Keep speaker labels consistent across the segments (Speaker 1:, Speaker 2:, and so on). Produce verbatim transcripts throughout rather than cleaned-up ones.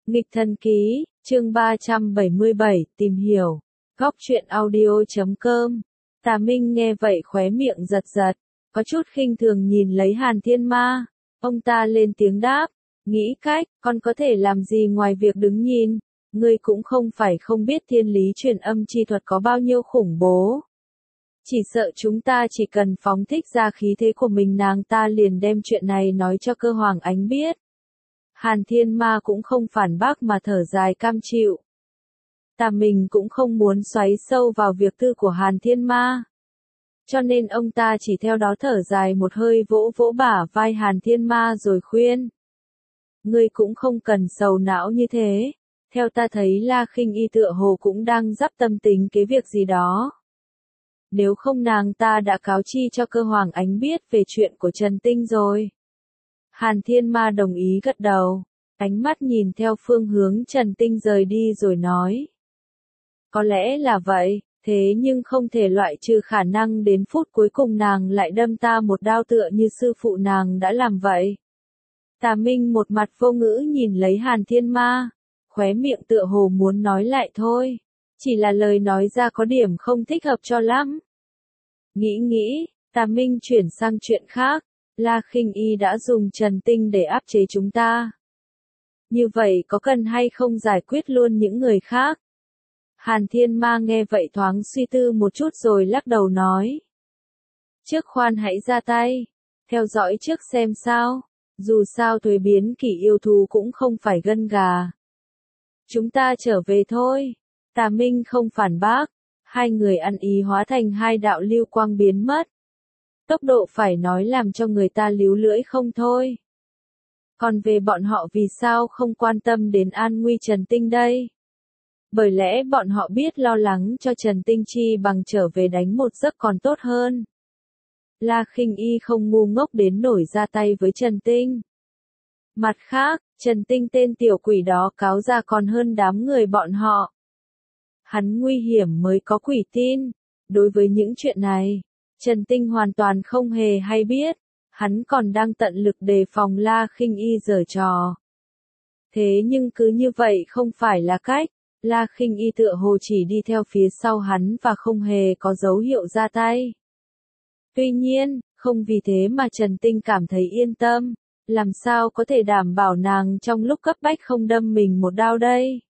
Speaker 1: Nghịch thần ký, chương ba trăm bảy mươi bảy, tìm hiểu. Góc truyện audio chấm com. Tà Minh nghe vậy khóe miệng giật giật, có chút khinh thường nhìn lấy Hàn Thiên Ma. Ông ta lên tiếng đáp, nghĩ cách, con có thể làm gì ngoài việc đứng nhìn, ngươi cũng không phải không biết thiên lý truyền âm chi thuật có bao nhiêu khủng bố. Chỉ sợ chúng ta chỉ cần phóng thích ra khí thế của mình nàng ta liền đem chuyện này nói cho Cơ Hoàng Ánh biết. Hàn Thiên Ma cũng không phản bác mà thở dài cam chịu. Tà mình cũng không muốn xoáy sâu vào việc tư của Hàn Thiên Ma. Cho nên ông ta chỉ theo đó thở dài một hơi vỗ vỗ bả vai Hàn Thiên Ma rồi khuyên. Ngươi cũng không cần sầu não như thế. Theo ta thấy La Khinh Y tựa hồ cũng đang dắp tâm tính cái việc gì đó. Nếu không nàng ta đã cáo chi cho Cơ Hoàng Ánh biết về chuyện của Trần Tinh rồi. Hàn Thiên Ma đồng ý gật đầu, ánh mắt nhìn theo phương hướng Trần Tinh rời đi rồi nói. Có lẽ là vậy, thế nhưng không thể loại trừ khả năng đến phút cuối cùng nàng lại đâm ta một đao tựa như sư phụ nàng đã làm vậy. Tà Minh một mặt vô ngữ nhìn lấy Hàn Thiên Ma, khóe miệng tựa hồ muốn nói lại thôi, chỉ là lời nói ra có điểm không thích hợp cho lắm. Nghĩ nghĩ, Tà Minh chuyển sang chuyện khác. La Khinh Y đã dùng Trần Tinh để áp chế chúng ta. Như vậy có cần hay không giải quyết luôn những người khác? Hàn Thiên Ma nghe vậy thoáng suy tư một chút rồi lắc đầu nói. Trước khoan hãy ra tay, theo dõi trước xem sao, dù sao thuế biến kỷ yêu thú cũng không phải gân gà. Chúng ta trở về thôi, Tà Minh không phản bác, hai người ăn ý hóa thành hai đạo lưu quang biến mất. Tốc độ phải nói làm cho người ta líu lưỡi không thôi. Còn về bọn họ vì sao không quan tâm đến an nguy Trần Tinh đây? Bởi lẽ bọn họ biết lo lắng cho Trần Tinh chi bằng trở về đánh một giấc còn tốt hơn. La Khinh Y không ngu ngốc đến nổi ra tay với Trần Tinh. Mặt khác, Trần Tinh tên tiểu quỷ đó cáo ra còn hơn đám người bọn họ. Hắn nguy hiểm mới có quỷ tin. Đối với những chuyện này, Trần Tinh hoàn toàn không hề hay biết, hắn còn đang tận lực đề phòng La Khinh Y giở trò. Thế nhưng cứ như vậy không phải là cách, La Khinh Y tựa hồ chỉ đi theo phía sau hắn và không hề có dấu hiệu ra tay. Tuy nhiên, không vì thế mà Trần Tinh cảm thấy yên tâm, làm sao có thể đảm bảo nàng trong lúc cấp bách không đâm mình một đao đây.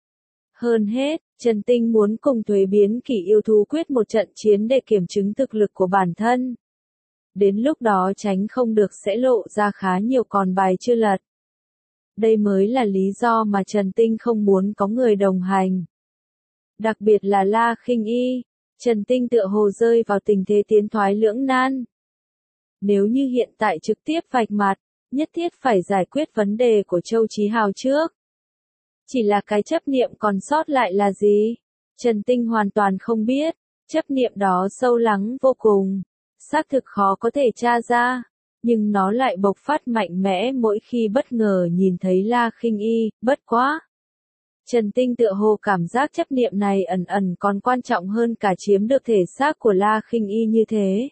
Speaker 1: Hơn hết, Trần Tinh muốn cùng thuế biến kỷ yêu thú quyết một trận chiến để kiểm chứng thực lực của bản thân. Đến lúc đó tránh không được sẽ lộ ra khá nhiều con bài chưa lật. Đây mới là lý do mà Trần Tinh không muốn có người đồng hành. Đặc biệt là La Khinh Y, Trần Tinh tựa hồ rơi vào tình thế tiến thoái lưỡng nan. Nếu như hiện tại trực tiếp vạch mặt, nhất thiết phải giải quyết vấn đề của Châu Chí Hào trước. Chỉ là cái chấp niệm còn sót lại là gì? Trần Tinh hoàn toàn không biết, chấp niệm đó sâu lắng vô cùng, xác thực khó có thể tra ra, nhưng nó lại bộc phát mạnh mẽ mỗi khi bất ngờ nhìn thấy La Khinh Y, bất quá. Trần Tinh tựa hồ cảm giác chấp niệm này ẩn ẩn còn quan trọng hơn cả chiếm được thể xác của La Khinh Y như thế.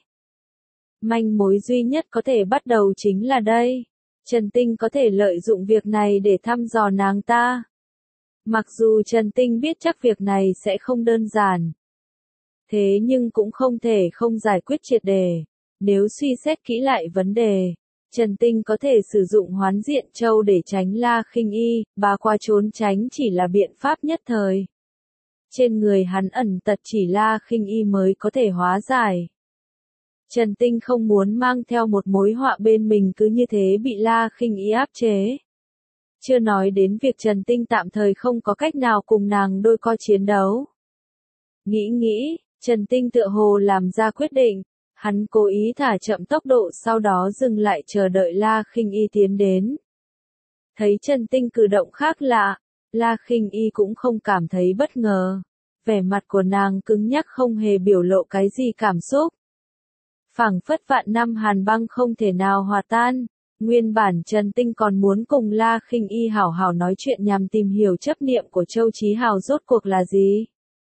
Speaker 1: Manh mối duy nhất có thể bắt đầu chính là đây. Trần Tinh có thể lợi dụng việc này để thăm dò nàng ta. Mặc dù Trần Tinh biết chắc việc này sẽ không đơn giản. Thế nhưng cũng không thể không giải quyết triệt đề. Nếu suy xét kỹ lại vấn đề, Trần Tinh có thể sử dụng hoán diện châu để tránh La Khinh Y, bà qua trốn tránh chỉ là biện pháp nhất thời. Trên người hắn ẩn tật chỉ La Khinh Y mới có thể hóa giải. Trần Tinh không muốn mang theo một mối họa bên mình cứ như thế bị La Khinh Y áp chế. Chưa nói đến việc Trần Tinh tạm thời không có cách nào cùng nàng đôi co chiến đấu. Nghĩ nghĩ, Trần Tinh tựa hồ làm ra quyết định, hắn cố ý thả chậm tốc độ sau đó dừng lại chờ đợi La Khinh Y tiến đến. Thấy Trần Tinh cử động khác lạ, La Khinh Y cũng không cảm thấy bất ngờ. Vẻ mặt của nàng cứng nhắc không hề biểu lộ cái gì cảm xúc. Phảng phất vạn năm hàn băng không thể nào hòa tan. Nguyên bản Trần Tinh còn muốn cùng La Khinh Y hảo hảo nói chuyện nhằm tìm hiểu chấp niệm của Châu Chí Hào rốt cuộc là gì.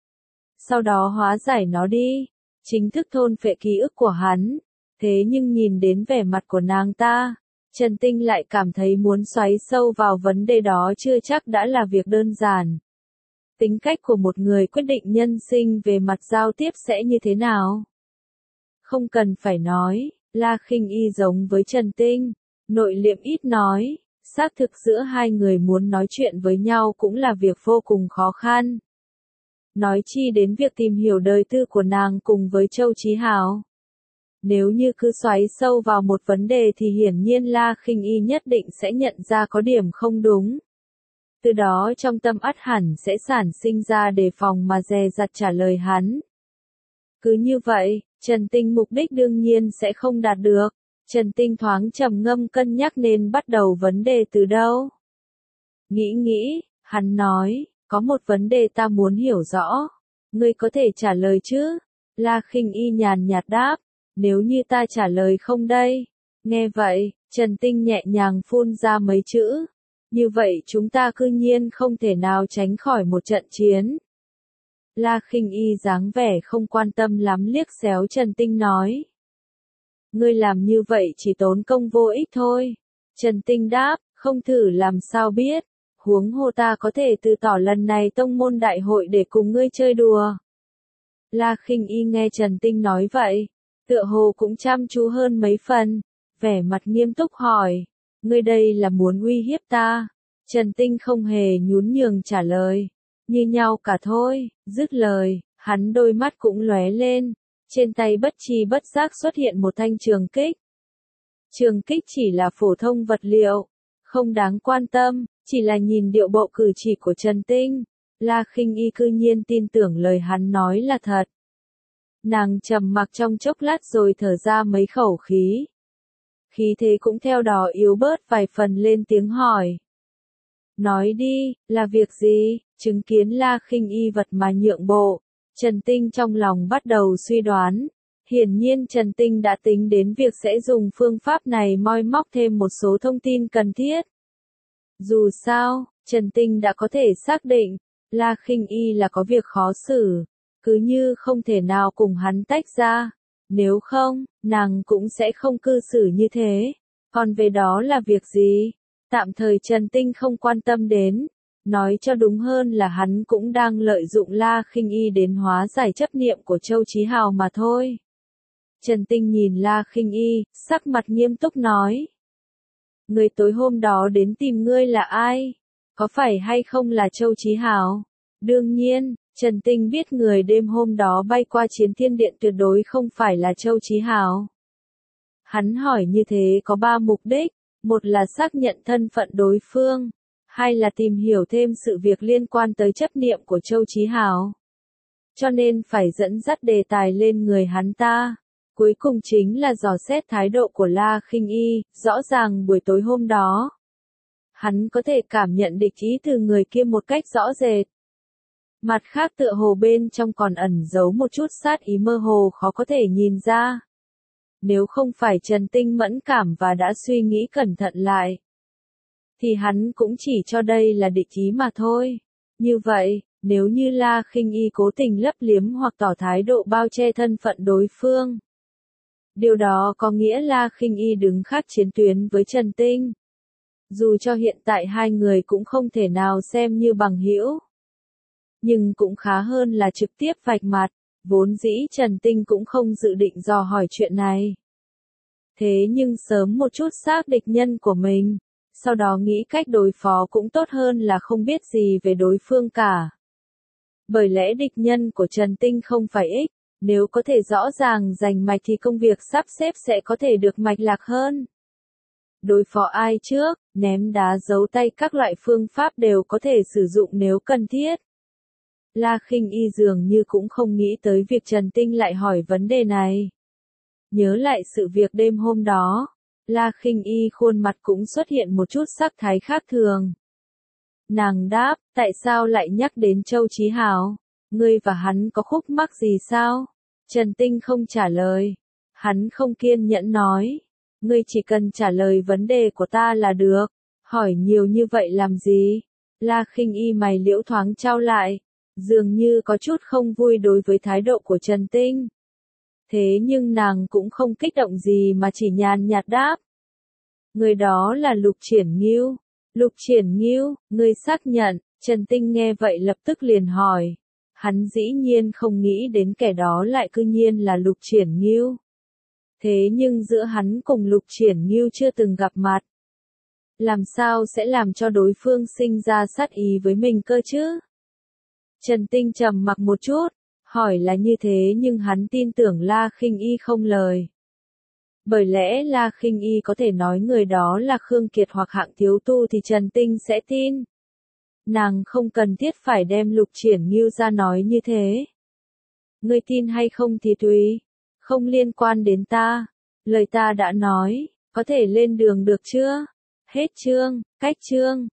Speaker 1: Sau đó hóa giải nó đi, chính thức thôn phệ ký ức của hắn. Thế nhưng nhìn đến vẻ mặt của nàng ta, Trần Tinh lại cảm thấy muốn xoáy sâu vào vấn đề đó chưa chắc đã là việc đơn giản. Tính cách của một người quyết định nhân sinh về mặt giao tiếp sẽ như thế nào? Không cần phải nói, La Khinh Y giống với Trần Tinh, nội liệm ít nói, xác thực giữa hai người muốn nói chuyện với nhau cũng là việc vô cùng khó khăn. Nói chi đến việc tìm hiểu đời tư của nàng cùng với Châu Chí Hào. Nếu như cứ xoáy sâu vào một vấn đề thì hiển nhiên La Khinh Y nhất định sẽ nhận ra có điểm không đúng. Từ đó trong tâm ắt hẳn sẽ sản sinh ra đề phòng mà dè dặt trả lời hắn. Cứ như vậy, Trần Tinh mục đích đương nhiên sẽ không đạt được. Trần Tinh thoáng trầm ngâm cân nhắc nên bắt đầu vấn đề từ đâu. Nghĩ nghĩ, hắn nói, có một vấn đề ta muốn hiểu rõ. Ngươi có thể trả lời chứ? La Khinh Y nhàn nhạt đáp, nếu như ta trả lời không đây? Nghe vậy, Trần Tinh nhẹ nhàng phun ra mấy chữ. Như vậy chúng ta cư nhiên không thể nào tránh khỏi một trận chiến. La Khinh Y dáng vẻ không quan tâm lắm liếc xéo Trần Tinh nói. Ngươi làm như vậy chỉ tốn công vô ích thôi. Trần Tinh đáp, không thử làm sao biết. Huống hồ ta có thể từ tỏ lần này tông môn đại hội để cùng ngươi chơi đùa. La Khinh Y nghe Trần Tinh nói vậy, tựa hồ cũng chăm chú hơn mấy phần, vẻ mặt nghiêm túc hỏi, ngươi đây là muốn uy hiếp ta? Trần Tinh không hề nhún nhường trả lời, như nhau cả thôi. Dứt lời, hắn đôi mắt cũng lóe lên, trên tay bất tri bất giác xuất hiện một thanh trường kích. Trường kích chỉ là phổ thông vật liệu, không đáng quan tâm, chỉ là nhìn điệu bộ cử chỉ của Trần Tinh, La Khinh Y cư nhiên tin tưởng lời hắn nói là thật. Nàng trầm mặc trong chốc lát rồi thở ra mấy khẩu khí. Khí thế cũng theo đó yếu bớt vài phần lên tiếng hỏi. Nói đi, là việc gì? Chứng kiến La Khinh Y vật mà nhượng bộ, Trần Tinh trong lòng bắt đầu suy đoán. Hiển nhiên Trần Tinh đã tính đến việc sẽ dùng phương pháp này moi móc thêm một số thông tin cần thiết. Dù sao, Trần Tinh đã có thể xác định, La Khinh Y là có việc khó xử, cứ như không thể nào cùng hắn tách ra. Nếu không, nàng cũng sẽ không cư xử như thế. Còn về đó là việc gì? Tạm thời Trần Tinh không quan tâm đến. Nói cho đúng hơn là hắn cũng đang lợi dụng La Khinh Y đến hóa giải chấp niệm của Châu Chí Hào mà thôi. Trần Tinh nhìn La Khinh Y, sắc mặt nghiêm túc nói. Người tối hôm đó đến tìm ngươi là ai? Có phải hay không là Châu Chí Hào? Đương nhiên, Trần Tinh biết người đêm hôm đó bay qua Chiến Thiên Điện tuyệt đối không phải là Châu Chí Hào. Hắn hỏi như thế có ba mục đích, một là xác nhận thân phận đối phương, hai là tìm hiểu thêm sự việc liên quan tới chấp niệm của Châu Chí Hào. Cho nên phải dẫn dắt đề tài lên người hắn ta. Cuối cùng chính là dò xét thái độ của La Khinh Y, rõ ràng buổi tối hôm đó. Hắn có thể cảm nhận địch ý từ người kia một cách rõ rệt. Mặt khác tựa hồ bên trong còn ẩn giấu một chút sát ý mơ hồ khó có thể nhìn ra. Nếu không phải Trần Tinh mẫn cảm và đã suy nghĩ cẩn thận lại, thì hắn cũng chỉ cho đây là địch ý mà thôi. Như vậy, nếu như La Khinh Y cố tình lấp liếm hoặc tỏ thái độ bao che thân phận đối phương, điều đó có nghĩa La Khinh Y đứng khác chiến tuyến với Trần Tinh. Dù cho hiện tại hai người cũng không thể nào xem như bằng hữu, nhưng cũng khá hơn là trực tiếp vạch mặt. Vốn dĩ Trần Tinh cũng không dự định dò hỏi chuyện này. Thế nhưng sớm một chút xác địch nhân của mình, sau đó nghĩ cách đối phó cũng tốt hơn là không biết gì về đối phương cả. Bởi lẽ địch nhân của Trần Tinh không phải ích, nếu có thể rõ ràng rành mạch thì công việc sắp xếp sẽ có thể được mạch lạc hơn. Đối phó ai trước, ném đá giấu tay các loại phương pháp đều có thể sử dụng nếu cần thiết. La Khinh Y dường như cũng không nghĩ tới việc Trần Tinh lại hỏi vấn đề này. Nhớ lại sự việc đêm hôm đó, La Khinh Y khuôn mặt cũng xuất hiện một chút sắc thái khác thường. Nàng đáp, tại sao lại nhắc đến Châu Chí Hào? Ngươi và hắn có khúc mắc gì sao? Trần Tinh không trả lời. Hắn không kiên nhẫn nói. Ngươi chỉ cần trả lời vấn đề của ta là được. Hỏi nhiều như vậy làm gì? La Khinh Y mày liễu thoáng trao lại. Dường như có chút không vui đối với thái độ của Trần Tinh. Thế nhưng nàng cũng không kích động gì mà chỉ nhàn nhạt đáp. Người đó là Lục Triển Ngưu. Lục Triển Ngưu, ngươi xác nhận, Trần Tinh nghe vậy lập tức liền hỏi. Hắn dĩ nhiên không nghĩ đến kẻ đó lại cư nhiên là Lục Triển Ngưu. Thế nhưng giữa hắn cùng Lục Triển Ngưu chưa từng gặp mặt. Làm sao sẽ làm cho đối phương sinh ra sát ý với mình cơ chứ? Trần Tinh trầm mặc một chút, hỏi là như thế nhưng hắn tin tưởng La Khinh Y không lời. Bởi lẽ La Khinh Y có thể nói người đó là Khương Kiệt hoặc Hạng Thiếu Tu thì Trần Tinh sẽ tin. Nàng không cần thiết phải đem Lục Triển Ngưu ra nói như thế. Ngươi tin hay không thì tùy, không liên quan đến ta. Lời ta đã nói, có thể lên đường được chưa? Hết chương, cách chương.